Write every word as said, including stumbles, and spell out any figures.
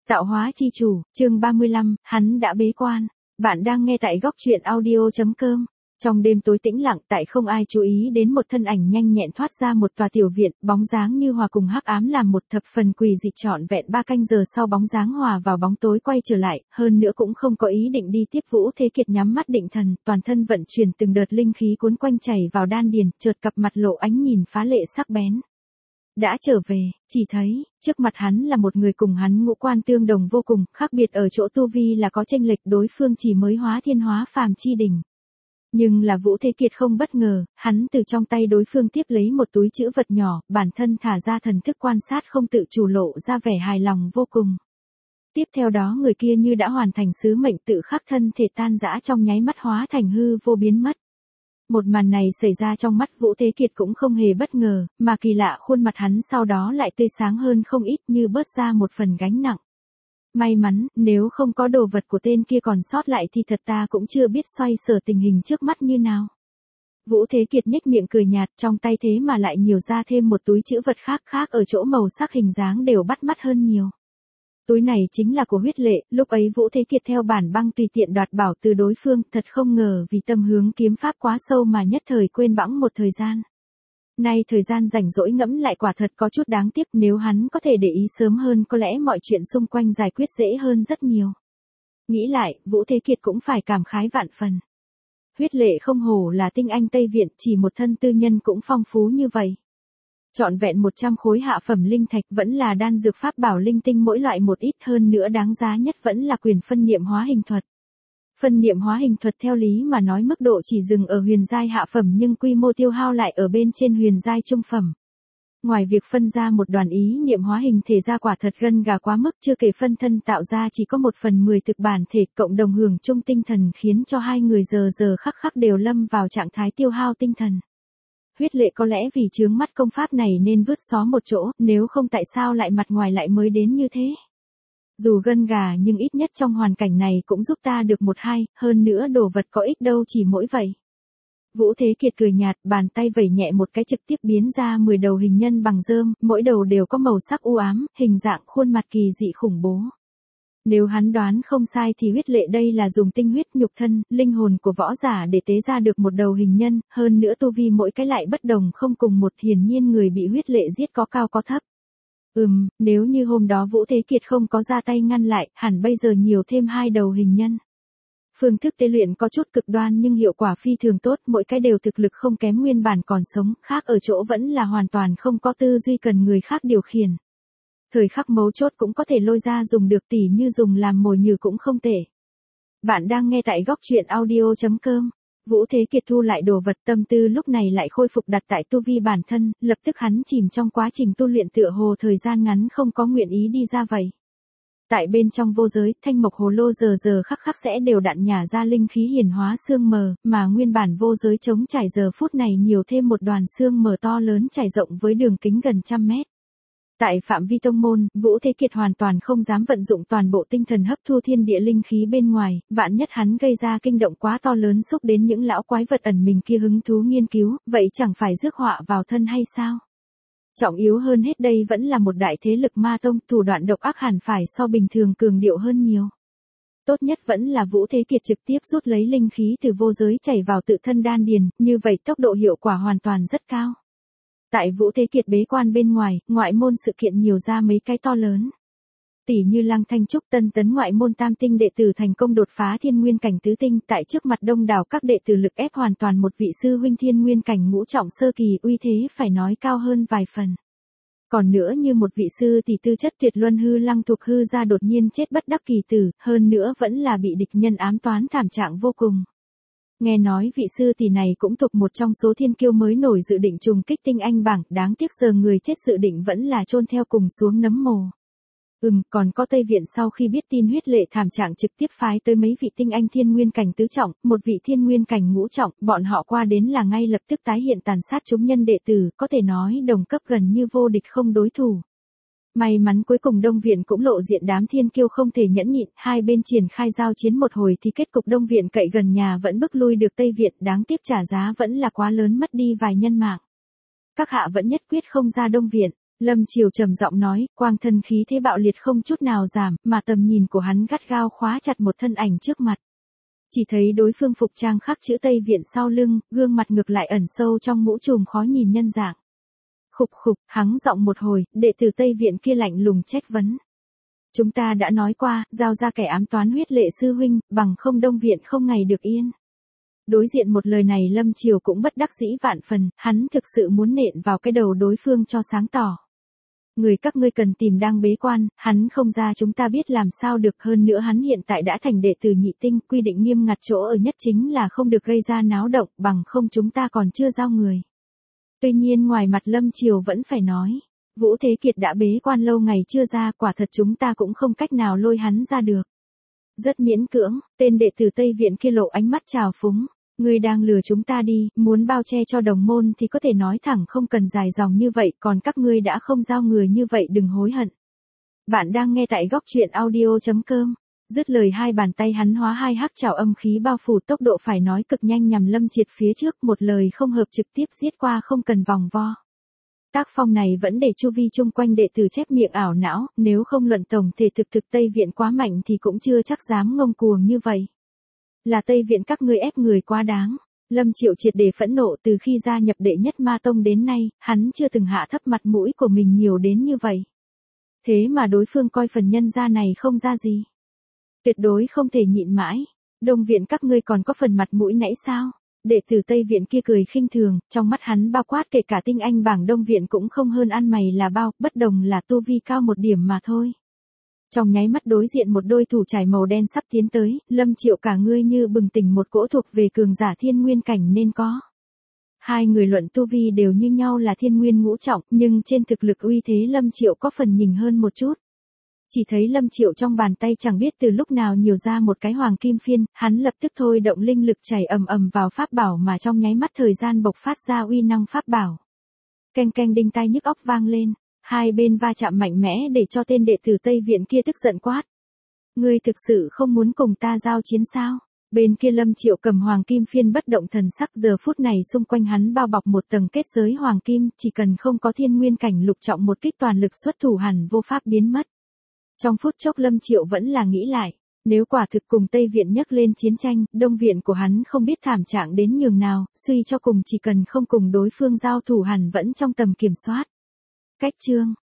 Tạo hóa chi chủ, chương ba mươi lăm, hắn đã bế quan. Bạn đang nghe tại góc truyện audio chấm com. Trong đêm tối tĩnh lặng, tại không ai chú ý đến một thân ảnh nhanh nhẹn thoát ra một tòa tiểu viện, bóng dáng như hòa cùng hắc ám làm một thập phần quỷ dị. Trọn vẹn ba canh giờ sau, bóng dáng hòa vào bóng tối quay trở lại, hơn nữa cũng không có ý định đi tiếp. Vũ Thế Kiệt nhắm mắt định thần, toàn thân vận chuyển từng đợt linh khí cuốn quanh chảy vào đan điền, chợt cặp mặt lộ ánh nhìn phá lệ sắc bén. Đã trở về, chỉ thấy, trước mặt hắn là một người cùng hắn ngũ quan tương đồng vô cùng, khác biệt ở chỗ tu vi là có chênh lệch, đối phương chỉ mới hóa thiên hóa phàm chi đỉnh. Nhưng là Vũ Thế Kiệt không bất ngờ, hắn từ trong tay đối phương tiếp lấy một túi trữ vật nhỏ, bản thân thả ra thần thức quan sát, không tự chủ lộ ra vẻ hài lòng vô cùng. Tiếp theo đó người kia như đã hoàn thành sứ mệnh, tự khắc thân thể tan rã trong nháy mắt hóa thành hư vô biến mất. Một màn này xảy ra trong mắt Vũ Thế Kiệt cũng không hề bất ngờ, mà kỳ lạ khuôn mặt hắn sau đó lại tươi sáng hơn không ít, như bớt ra một phần gánh nặng. May mắn, nếu không có đồ vật của tên kia còn sót lại thì thật ta cũng chưa biết xoay sở tình hình trước mắt như nào. Vũ Thế Kiệt nhếch miệng cười nhạt, trong tay thế mà lại nhiều ra thêm một túi trữ vật khác khác ở chỗ màu sắc hình dáng đều bắt mắt hơn nhiều. Túi này chính là của Huyết Lệ, lúc ấy Vũ Thế Kiệt theo bản băng tùy tiện đoạt bảo từ đối phương, thật không ngờ vì tâm hướng kiếm pháp quá sâu mà nhất thời quên bẵng một thời gian. Nay thời gian rảnh rỗi ngẫm lại quả thật có chút đáng tiếc, nếu hắn có thể để ý sớm hơn có lẽ mọi chuyện xung quanh giải quyết dễ hơn rất nhiều. Nghĩ lại, Vũ Thế Kiệt cũng phải cảm khái vạn phần. Huyết Lệ không hổ là tinh anh Tây Viện, chỉ một thân tư nhân cũng phong phú như vậy. Trọn vẹn một trăm khối hạ phẩm linh thạch, vẫn là đan dược pháp bảo linh tinh mỗi loại một ít, hơn nữa đáng giá nhất vẫn là quyền phân niệm hóa hình thuật. Phân niệm hóa hình thuật theo lý mà nói mức độ chỉ dừng ở huyền giai hạ phẩm, nhưng quy mô tiêu hao lại ở bên trên huyền giai trung phẩm. Ngoài việc phân ra một đoàn ý niệm hóa hình thể ra quả thật gân gà quá mức, chưa kể phân thân tạo ra chỉ có một phần mười thực bản thể, cộng đồng hưởng chung tinh thần, khiến cho hai người giờ giờ khắc khắc đều lâm vào trạng thái tiêu hao tinh thần. Huyết Lệ có lẽ vì chướng mắt công pháp này nên vứt xó một chỗ, nếu không tại sao lại mặt ngoài lại mới đến như thế. Dù gân gà nhưng ít nhất trong hoàn cảnh này cũng giúp ta được một hai, hơn nữa đồ vật có ích đâu chỉ mỗi vậy. Vũ Thế Kiệt cười nhạt, bàn tay vẩy nhẹ một cái trực tiếp biến ra mười đầu hình nhân bằng rơm, mỗi đầu đều có màu sắc u ám, hình dạng khuôn mặt kỳ dị khủng bố. Nếu hắn đoán không sai thì Huyết Lệ đây là dùng tinh huyết, nhục thân, linh hồn của võ giả để tế ra được một đầu hình nhân, hơn nữa tu vi mỗi cái lại bất đồng không cùng một, hiển nhiên người bị Huyết Lệ giết có cao có thấp. Ừm, nếu như hôm đó Vũ Thế Kiệt không có ra tay ngăn lại, hẳn bây giờ nhiều thêm hai đầu hình nhân. Phương thức tế luyện có chút cực đoan nhưng hiệu quả phi thường tốt, mỗi cái đều thực lực không kém nguyên bản còn sống, khác ở chỗ vẫn là hoàn toàn không có tư duy cần người khác điều khiển. Thời khắc mấu chốt cũng có thể lôi ra dùng được, tỉ như dùng làm mồi nhử cũng không tệ. Bạn đang nghe tại góc truyện audio chấm com. Vũ Thế Kiệt thu lại đồ vật, tâm tư lúc này lại khôi phục đặt tại tu vi bản thân, lập tức hắn chìm trong quá trình tu luyện, tựa hồ thời gian ngắn không có nguyện ý đi ra vậy. Tại bên trong vô giới, thanh mộc hồ lô giờ giờ khắc khắc sẽ đều đặn nhả ra linh khí hiển hóa sương mờ, mà nguyên bản vô giới trống trải giờ phút này nhiều thêm một đoàn sương mờ to lớn trải rộng với đường kính gần trăm mét. Tại phạm vi tông môn, Vũ Thế Kiệt hoàn toàn không dám vận dụng toàn bộ tinh thần hấp thu thiên địa linh khí bên ngoài, vạn nhất hắn gây ra kinh động quá to lớn xúc đến những lão quái vật ẩn mình kia hứng thú nghiên cứu, vậy chẳng phải rước họa vào thân hay sao? Trọng yếu hơn hết đây vẫn là một đại thế lực ma tông, thủ đoạn độc ác hẳn phải so bình thường cường điệu hơn nhiều. Tốt nhất vẫn là Vũ Thế Kiệt trực tiếp rút lấy linh khí từ vô giới chảy vào tự thân đan điền, như vậy tốc độ hiệu quả hoàn toàn rất cao. Tại Vũ Thế Kiệt bế quan bên ngoài, ngoại môn sự kiện nhiều ra mấy cái to lớn. Tỷ như Lăng Thanh Trúc tân tấn ngoại môn tam tinh đệ tử thành công đột phá thiên nguyên cảnh tứ tinh, tại trước mặt đông đảo các đệ tử lực ép hoàn toàn một vị sư huynh thiên nguyên cảnh ngũ trọng sơ kỳ, uy thế phải nói cao hơn vài phần. Còn nữa như một vị sư tỷ tư chất tuyệt luân hư Lăng Thục Hư ra đột nhiên chết bất đắc kỳ tử, hơn nữa vẫn là bị địch nhân ám toán thảm trạng vô cùng. Nghe nói vị sư tỷ này cũng thuộc một trong số thiên kiêu mới nổi dự định trùng kích tinh anh bảng, đáng tiếc giờ người chết dự định vẫn là chôn theo cùng xuống nấm mồ. Ừm, còn có Tây Viện sau khi biết tin Huyết Lệ thảm trạng trực tiếp phái tới mấy vị tinh anh thiên nguyên cảnh tứ trọng, một vị thiên nguyên cảnh ngũ trọng, bọn họ qua đến là ngay lập tức tái hiện tàn sát chúng nhân đệ tử, có thể nói đồng cấp gần như vô địch không đối thủ. May mắn cuối cùng Đông Viện cũng lộ diện, đám thiên kiêu không thể nhẫn nhịn, hai bên triển khai giao chiến một hồi thì kết cục Đông Viện cậy gần nhà vẫn bức lui được Tây Viện, đáng tiếc trả giá vẫn là quá lớn, mất đi vài nhân mạng. Các hạ vẫn nhất quyết không ra Đông Viện. Lâm Triều trầm giọng nói, quang thân khí thế bạo liệt không chút nào giảm, mà tầm nhìn của hắn gắt gao khóa chặt một thân ảnh trước mặt. Chỉ thấy đối phương phục trang khắc chữ Tây Viện sau lưng, gương mặt ngược lại ẩn sâu trong mũ trùm khó nhìn nhân dạng. Khục khục, hắng giọng một hồi, đệ tử Tây Viện kia lạnh lùng trách vấn. Chúng ta đã nói qua, giao ra kẻ ám toán huyết lệ sư huynh, bằng không Đông Viện không ngày được yên. Đối diện một lời này Lâm Triều cũng bất đắc dĩ vạn phần, hắn thực sự muốn nện vào cái đầu đối phương cho sáng tỏ. Người các ngươi cần tìm đang bế quan, hắn không ra chúng ta biết làm sao được, hơn nữa hắn hiện tại đã thành đệ tử nhị tinh, quy định nghiêm ngặt chỗ ở nhất chính là không được gây ra náo động, bằng không chúng ta còn chưa giao người. Tuy nhiên ngoài mặt Lâm Triều vẫn phải nói, Vũ Thế Kiệt đã bế quan lâu ngày chưa ra, quả thật chúng ta cũng không cách nào lôi hắn ra được. Rất miễn cưỡng, tên đệ tử Tây Viện kia lộ ánh mắt trào phúng. Ngươi đang lừa chúng ta đi, muốn bao che cho đồng môn thì có thể nói thẳng không cần dài dòng như vậy, còn các ngươi đã không giao người như vậy đừng hối hận. Bạn đang nghe tại góc truyện audio chấm com. Dứt lời hai bàn tay hắn hóa hai hắc trảo âm khí bao phủ, tốc độ phải nói cực nhanh nhằm Lâm Triệt phía trước, một lời không hợp trực tiếp giết qua không cần vòng vo. Tác phong này vẫn để chu vi chung quanh đệ tử chép miệng ảo não, nếu không luận tổng thể thực thực Tây Viện quá mạnh thì cũng chưa chắc dám ngông cuồng như vậy. Là Tây Viện các ngươi ép người quá đáng. Lâm Triệu triệt để phẫn nộ, từ khi gia nhập đệ nhất ma tông đến nay, hắn chưa từng hạ thấp mặt mũi của mình nhiều đến như vậy. Thế mà đối phương coi phần nhân gia này không ra gì. Tuyệt đối không thể nhịn mãi. Đông Viện các ngươi còn có phần mặt mũi nãy sao? Đệ tử Tây Viện kia cười khinh thường, trong mắt hắn bao quát kể cả tinh anh bảng Đông Viện cũng không hơn ăn mày là bao, bất đồng là tu vi cao một điểm mà thôi. Trong nháy mắt đối diện một đôi thủ trải màu đen sắp tiến tới, Lâm Triệu cả ngươi như bừng tỉnh một cỗ thuộc về cường giả thiên nguyên cảnh nên có. Hai người luận tu vi đều như nhau là thiên nguyên ngũ trọng, nhưng trên thực lực uy thế Lâm Triệu có phần nhỉnh hơn một chút. Chỉ thấy Lâm Triệu trong bàn tay chẳng biết từ lúc nào nhiều ra một cái hoàng kim phiên, hắn lập tức thôi động linh lực chảy ầm ầm vào pháp bảo mà trong nháy mắt thời gian bộc phát ra uy năng pháp bảo. Keng keng đinh tai nhức óc vang lên. Hai bên va chạm mạnh mẽ để cho tên đệ tử Tây Viện kia tức giận quát. Ngươi thực sự không muốn cùng ta giao chiến sao? Bên kia Lâm Triệu cầm hoàng kim phiên bất động thần sắc, giờ phút này xung quanh hắn bao bọc một tầng kết giới hoàng kim, chỉ cần không có thiên nguyên cảnh lục trọng một kích toàn lực xuất thủ hẳn vô pháp biến mất. Trong phút chốc Lâm Triệu vẫn là nghĩ lại, nếu quả thực cùng Tây Viện nhấc lên chiến tranh, Đông Viện của hắn không biết thảm trạng đến nhường nào, suy cho cùng chỉ cần không cùng đối phương giao thủ hẳn vẫn trong tầm kiểm soát. Cách chương